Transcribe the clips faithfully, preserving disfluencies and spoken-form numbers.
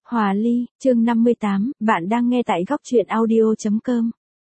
Hòa ly, chương năm mươi tám, bạn đang nghe tại góc truyện audio chấm com.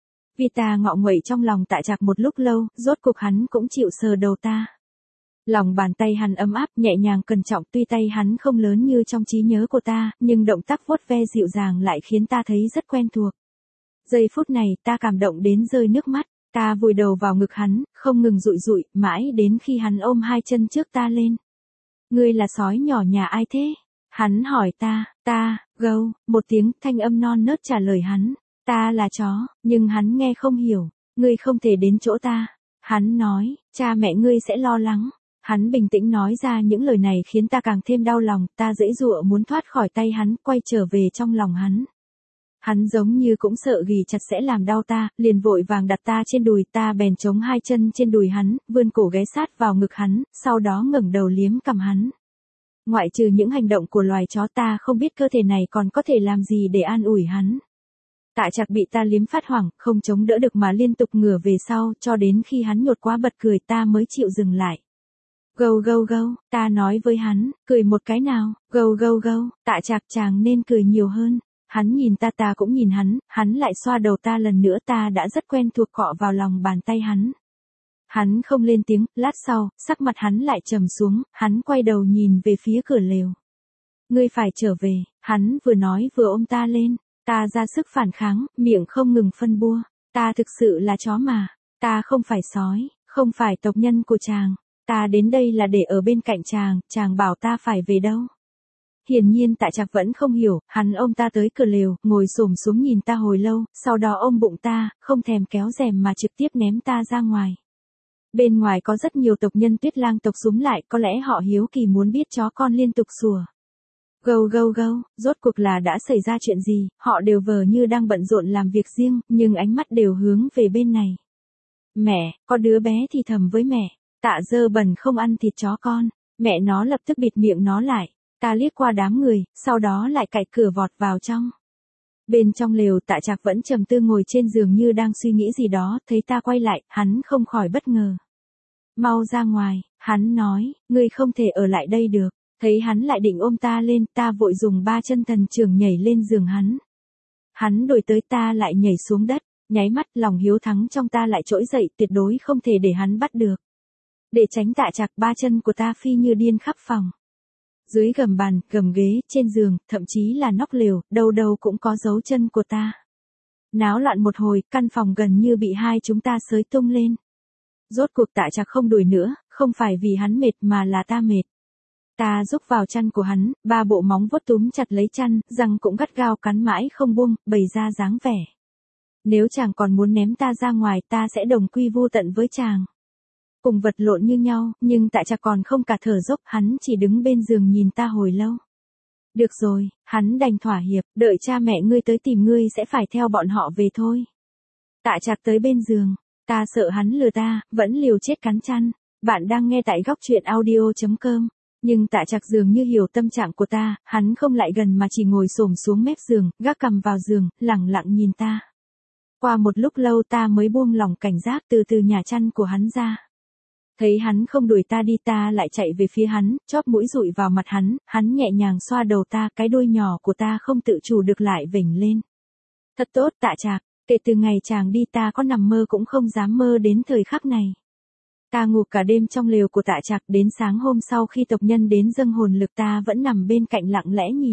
Vita ngọ nguậy trong lòng Tạ Trạc một lúc lâu, rốt cuộc hắn cũng chịu sờ đầu ta. Lòng bàn tay hắn ấm áp, nhẹ nhàng cẩn trọng, tuy tay hắn không lớn như trong trí nhớ của ta, nhưng động tác vuốt ve dịu dàng lại khiến ta thấy rất quen thuộc. Giây phút này ta cảm động đến rơi nước mắt, ta vùi đầu vào ngực hắn, không ngừng dụi dụi, mãi đến khi hắn ôm hai chân trước ta lên. Ngươi là sói nhỏ nhà ai thế? Hắn hỏi ta, ta, gâu, một tiếng thanh âm non nớt trả lời hắn, ta là chó, nhưng hắn nghe không hiểu, ngươi không thể đến chỗ ta. Hắn nói, cha mẹ ngươi sẽ lo lắng. Hắn bình tĩnh nói ra những lời này khiến ta càng thêm đau lòng, ta giãy giụa muốn thoát khỏi tay hắn, quay trở về trong lòng hắn. Hắn giống như cũng sợ ghì chặt sẽ làm đau ta, liền vội vàng đặt ta trên đùi, ta bèn chống hai chân trên đùi hắn, vươn cổ ghé sát vào ngực hắn, sau đó ngẩng đầu liếm cằm hắn. Ngoại trừ những hành động của loài chó, ta không biết cơ thể này còn có thể làm gì để an ủi hắn. Tạ Trạc bị ta liếm phát hoảng, không chống đỡ được mà liên tục ngửa về sau, cho đến khi hắn nhột quá bật cười ta mới chịu dừng lại. Gâu gâu gâu, ta nói với hắn, cười một cái nào, gâu gâu gâu, Tạ Trạc chàng nên cười nhiều hơn. Hắn nhìn ta, ta cũng nhìn hắn, hắn lại xoa đầu ta lần nữa, ta đã rất quen thuộc cọ vào lòng bàn tay hắn. Hắn không lên tiếng, lát sau, sắc mặt hắn lại trầm xuống, hắn quay đầu nhìn về phía cửa lều. Ngươi phải trở về, hắn vừa nói vừa ôm ta lên, ta ra sức phản kháng, miệng không ngừng phân bua, ta thực sự là chó mà, ta không phải sói, không phải tộc nhân của chàng, ta đến đây là để ở bên cạnh chàng, chàng bảo ta phải về đâu. Hiển nhiên Tạ Trạc vẫn không hiểu, hắn ôm ta tới cửa lều, ngồi xổm xuống nhìn ta hồi lâu, sau đó ôm bụng ta, không thèm kéo rèm mà trực tiếp ném ta ra ngoài. Bên ngoài có rất nhiều tộc nhân Tuyết Lang tộc xúm lại, có lẽ họ hiếu kỳ muốn biết chó con liên tục sủa. Gâu gâu gâu, rốt cuộc là đã xảy ra chuyện gì, họ đều vờ như đang bận rộn làm việc riêng, nhưng ánh mắt đều hướng về bên này. Mẹ, có đứa bé thì thầm với mẹ, Tạ dơ bẩn không ăn thịt chó con, mẹ nó lập tức bịt miệng nó lại, ta liếc qua đám người, sau đó lại cạy cửa vọt vào trong. Bên trong lều Tạ Trạc vẫn trầm tư ngồi trên giường như đang suy nghĩ gì đó, thấy ta quay lại, hắn không khỏi bất ngờ. Mau ra ngoài, hắn nói, ngươi không thể ở lại đây được, thấy hắn lại định ôm ta lên, ta vội dùng ba chân thần trưởng nhảy lên giường hắn. Hắn đuổi tới ta lại nhảy xuống đất, nháy mắt lòng hiếu thắng trong ta lại trỗi dậy, tuyệt đối không thể để hắn bắt được. Để tránh Tạ Trạc, ba chân của ta phi như điên khắp phòng. Dưới gầm bàn, gầm ghế, trên giường, thậm chí là nóc lều, đâu đâu cũng có dấu chân của ta. Náo loạn một hồi, căn phòng gần như bị hai chúng ta xới tung lên. Rốt cuộc Tạ Trạc không đuổi nữa, không phải vì hắn mệt mà là ta mệt. Ta rúc vào chăn của hắn, ba bộ móng vuốt túm chặt lấy chăn, răng cũng gắt gao cắn mãi không buông, bày ra dáng vẻ. Nếu chàng còn muốn ném ta ra ngoài, ta sẽ đồng quy vu tận với chàng. Cùng vật lộn như nhau, nhưng Tạ Trạc còn không cả thở dốc, hắn chỉ đứng bên giường nhìn ta hồi lâu. Được rồi, hắn đành thỏa hiệp, đợi cha mẹ ngươi tới tìm ngươi sẽ phải theo bọn họ về thôi. Tạ Trạc tới bên giường, ta sợ hắn lừa ta, vẫn liều chết cắn chăn. Bạn đang nghe tại góc truyện audio chấm com. Nhưng Tạ Trạc dường như hiểu tâm trạng của ta, hắn không lại gần mà chỉ ngồi xổm xuống mép giường, gác cằm vào giường, lẳng lặng nhìn ta. Qua một lúc lâu ta mới buông lỏng cảnh giác, từ từ nhả chăn của hắn ra. Thấy hắn không đuổi ta đi, ta lại chạy về phía hắn, chóp mũi dụi vào mặt hắn, hắn nhẹ nhàng xoa đầu ta, cái đuôi nhỏ của ta không tự chủ được lại vểnh lên. Thật tốt Tạ Trạc, kể từ ngày chàng đi ta có nằm mơ cũng không dám mơ đến thời khắc này. Ta ngủ cả đêm trong lều của Tạ Trạc, đến sáng hôm sau khi tộc nhân đến dâng hồn lực ta vẫn nằm bên cạnh lặng lẽ nhìn.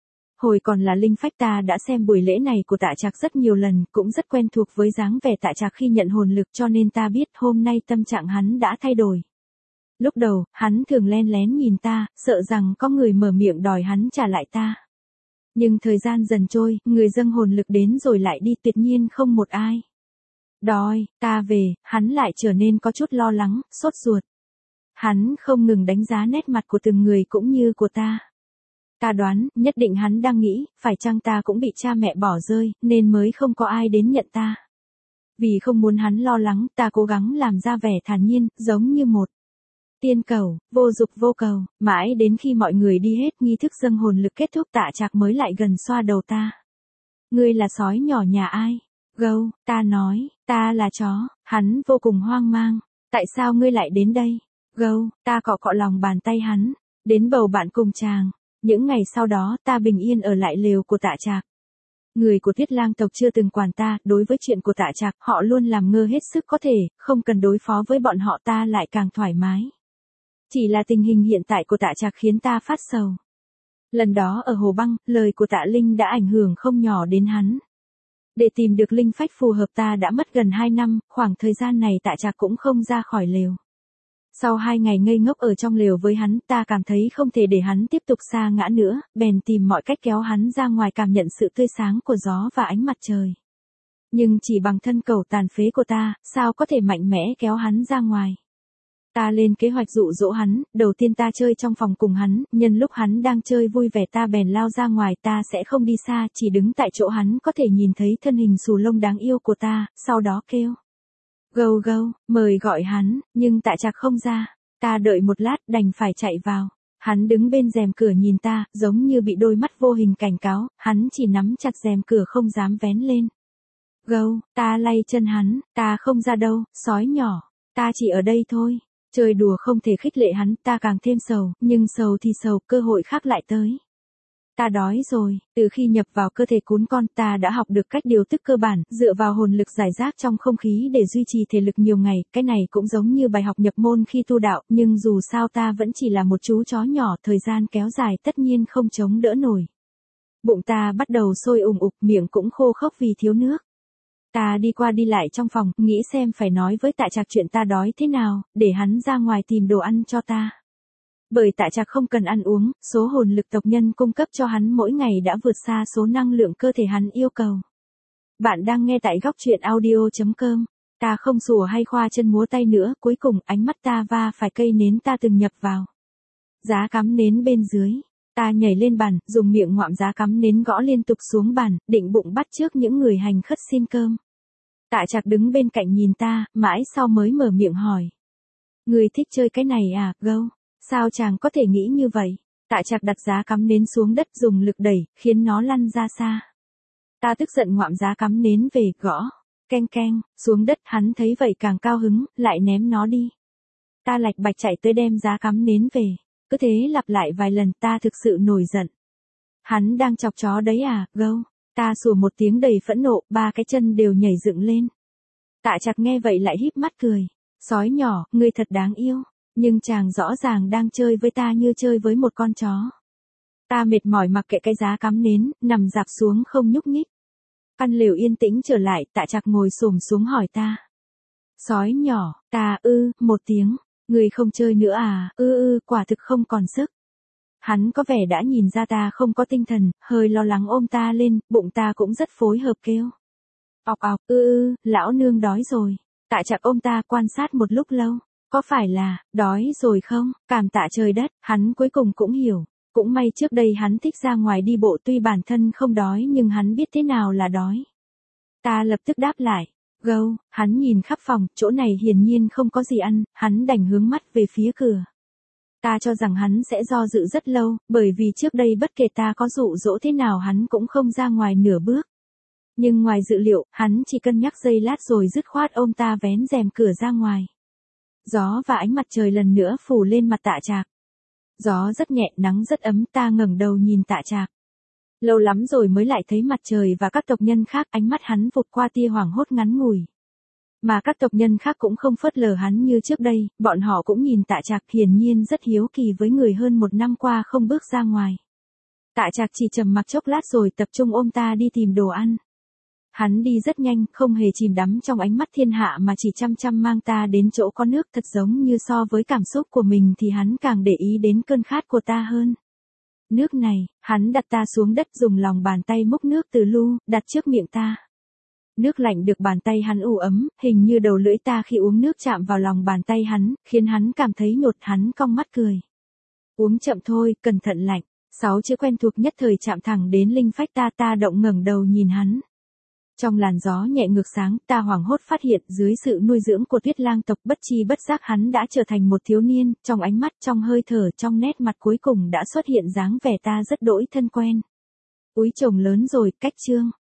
Hồi còn là linh phách ta đã xem buổi lễ này của Tạ Trạc rất nhiều lần, cũng rất quen thuộc với dáng vẻ Tạ Trạc khi nhận hồn lực, cho nên ta biết hôm nay tâm trạng hắn đã thay đổi. Lúc đầu, hắn thường len lén nhìn ta, sợ rằng có người mở miệng đòi hắn trả lại ta. Nhưng thời gian dần trôi, người dâng hồn lực đến rồi lại đi, tuyệt nhiên không một ai đòi ta về, hắn lại trở nên có chút lo lắng, sốt ruột. Hắn không ngừng đánh giá nét mặt của từng người cũng như của ta. Ta đoán, nhất định hắn đang nghĩ, phải chăng ta cũng bị cha mẹ bỏ rơi, nên mới không có ai đến nhận ta. Vì không muốn hắn lo lắng, ta cố gắng làm ra vẻ thản nhiên, giống như một tiên cầu, vô dục vô cầu, mãi đến khi mọi người đi hết, nghi thức dâng hồn lực kết thúc, Tạ Trạc mới lại gần xoa đầu ta. Ngươi là sói nhỏ nhà ai? Gâu, ta nói, ta là chó. Hắn vô cùng hoang mang. Tại sao ngươi lại đến đây? Gâu, ta cọ cọ lòng bàn tay hắn. Đến bầu bạn cùng chàng. Những ngày sau đó ta bình yên ở lại lều của Tạ Trạc. Người của Thiết Lang tộc chưa từng quản ta, đối với chuyện của Tạ Trạc, họ luôn làm ngơ hết sức có thể, không cần đối phó với bọn họ ta lại càng thoải mái. Chỉ là tình hình hiện tại của Tạ Trạc khiến ta phát sầu. Lần đó ở Hồ Băng, lời của Tạ Linh đã ảnh hưởng không nhỏ đến hắn. Để tìm được linh phách phù hợp ta đã mất gần hai năm, khoảng thời gian này Tạ Trạc cũng không ra khỏi lều. Sau hai ngày ngây ngốc ở trong lều với hắn, ta cảm thấy không thể để hắn tiếp tục sa ngã nữa, bèn tìm mọi cách kéo hắn ra ngoài cảm nhận sự tươi sáng của gió và ánh mặt trời. Nhưng chỉ bằng thân cầu tàn phế của ta, sao có thể mạnh mẽ kéo hắn ra ngoài. Ta lên kế hoạch dụ dỗ hắn, đầu tiên ta chơi trong phòng cùng hắn, nhân lúc hắn đang chơi vui vẻ ta bèn lao ra ngoài, ta sẽ không đi xa, chỉ đứng tại chỗ hắn có thể nhìn thấy thân hình xù lông đáng yêu của ta, sau đó kêu. Gâu gâu, mời gọi hắn, nhưng Tạ Trạc không ra. Ta đợi một lát đành phải chạy vào. Hắn đứng bên rèm cửa nhìn ta, giống như bị đôi mắt vô hình cảnh cáo, hắn chỉ nắm chặt rèm cửa không dám vén lên. Gâu, ta lay chân hắn, ta không ra đâu, sói nhỏ, ta chỉ ở đây thôi. Chơi đùa không thể khích lệ hắn, ta càng thêm sầu, nhưng sầu thì sầu, cơ hội khác lại tới. Ta đói rồi, từ khi nhập vào cơ thể cún con ta đã học được cách điều tức cơ bản, dựa vào hồn lực giải rác trong không khí để duy trì thể lực nhiều ngày, cái này cũng giống như bài học nhập môn khi tu đạo, nhưng dù sao ta vẫn chỉ là một chú chó nhỏ, thời gian kéo dài tất nhiên không chống đỡ nổi. Bụng ta bắt đầu sôi ùng ục, miệng cũng khô khốc vì thiếu nước. Ta đi qua đi lại trong phòng, nghĩ xem phải nói với Tạ Trạc chuyện ta đói thế nào, để hắn ra ngoài tìm đồ ăn cho ta. Bởi Tạ Trạc không cần ăn uống, số hồn lực tộc nhân cung cấp cho hắn mỗi ngày đã vượt xa số năng lượng cơ thể hắn yêu cầu. Bạn đang nghe tại góc truyện audio chấm com. Ta không sủa hay khoa chân múa tay nữa, cuối cùng ánh mắt ta va phải cây nến ta từng nhập vào. Giá cắm nến bên dưới. Ta nhảy lên bàn, dùng miệng ngoạm giá cắm nến gõ liên tục xuống bàn, định bụng bắt trước những người hành khất xin cơm. Tạ Trạc đứng bên cạnh nhìn ta, mãi sau mới mở miệng hỏi. Người thích chơi cái này à, gâu? Sao chàng có thể nghĩ như vậy? Tạ Trạc đặt giá cắm nến xuống đất dùng lực đẩy, khiến nó lăn ra xa. Ta tức giận ngoạm giá cắm nến về, gõ. Keng keng, xuống đất, hắn thấy vậy càng cao hứng, lại ném nó đi. Ta lạch bạch chạy tới đem giá cắm nến về. Cứ thế lặp lại vài lần, ta thực sự nổi giận. Hắn đang chọc chó đấy à, gâu? Ta sủa một tiếng đầy phẫn nộ, ba cái chân đều nhảy dựng lên. Tạ Trạc nghe vậy lại híp mắt cười. Sói nhỏ, ngươi thật đáng yêu. Nhưng chàng rõ ràng đang chơi với ta như chơi với một con chó. Ta mệt mỏi mặc kệ cái giá cắm nến, nằm dạp xuống không nhúc nhích. Căn lều yên tĩnh trở lại, Tạ Trạc ngồi xổm xuống hỏi ta. Sói nhỏ, ta ư, một tiếng. Người không chơi nữa à, ư ư, quả thực không còn sức. Hắn có vẻ đã nhìn ra ta không có tinh thần, hơi lo lắng ôm ta lên, bụng ta cũng rất phối hợp kêu. Ọc ọc, ư ư, lão nương đói rồi. Tạ Trạc ôm ta quan sát một lúc lâu. Có phải là, đói rồi không? Cảm tạ trời đất, hắn cuối cùng cũng hiểu. Cũng may trước đây hắn thích ra ngoài đi bộ tuy bản thân không đói nhưng hắn biết thế nào là đói. Ta lập tức đáp lại. Gâu, hắn nhìn khắp phòng, chỗ này hiển nhiên không có gì ăn, hắn đành hướng mắt về phía cửa. Ta cho rằng hắn sẽ do dự rất lâu, bởi vì trước đây bất kể ta có dụ dỗ thế nào hắn cũng không ra ngoài nửa bước. Nhưng ngoài dự liệu, hắn chỉ cân nhắc giây lát rồi dứt khoát ôm ta vén rèm cửa ra ngoài. Gió và ánh mặt trời lần nữa phủ lên mặt Tạ Trạc. Gió rất nhẹ, nắng rất ấm, ta ngẩng đầu nhìn Tạ Trạc. Lâu lắm rồi mới lại thấy mặt trời và các tộc nhân khác, ánh mắt hắn vụt qua tia hoảng hốt ngắn ngủi. Mà các tộc nhân khác cũng không phớt lờ hắn như trước đây, bọn họ cũng nhìn Tạ Trạc hiển nhiên rất hiếu kỳ với người hơn một năm qua không bước ra ngoài. Tạ Trạc chỉ trầm mặc chốc lát rồi tập trung ôm ta đi tìm đồ ăn. Hắn đi rất nhanh, không hề chìm đắm trong ánh mắt thiên hạ mà chỉ chăm chăm mang ta đến chỗ có nước, thật giống như so với cảm xúc của mình thì hắn càng để ý đến cơn khát của ta hơn. Nước này, hắn đặt ta xuống đất dùng lòng bàn tay múc nước từ lu, đặt trước miệng ta. Nước lạnh được bàn tay hắn ủ ấm, hình như đầu lưỡi ta khi uống nước chạm vào lòng bàn tay hắn, khiến hắn cảm thấy nhột, hắn cong mắt cười. Uống chậm thôi, cẩn thận lạnh. Sáu chữ quen thuộc nhất thời chạm thẳng đến linh phách ta, ta động ngẩng đầu nhìn hắn. Trong làn gió nhẹ ngược sáng, ta hoảng hốt phát hiện dưới sự nuôi dưỡng của Tuyết Lang tộc bất chi bất giác hắn đã trở thành một thiếu niên, trong ánh mắt, trong hơi thở, trong nét mặt cuối cùng đã xuất hiện dáng vẻ ta rất đỗi thân quen. Úi chồng lớn rồi, cách trương.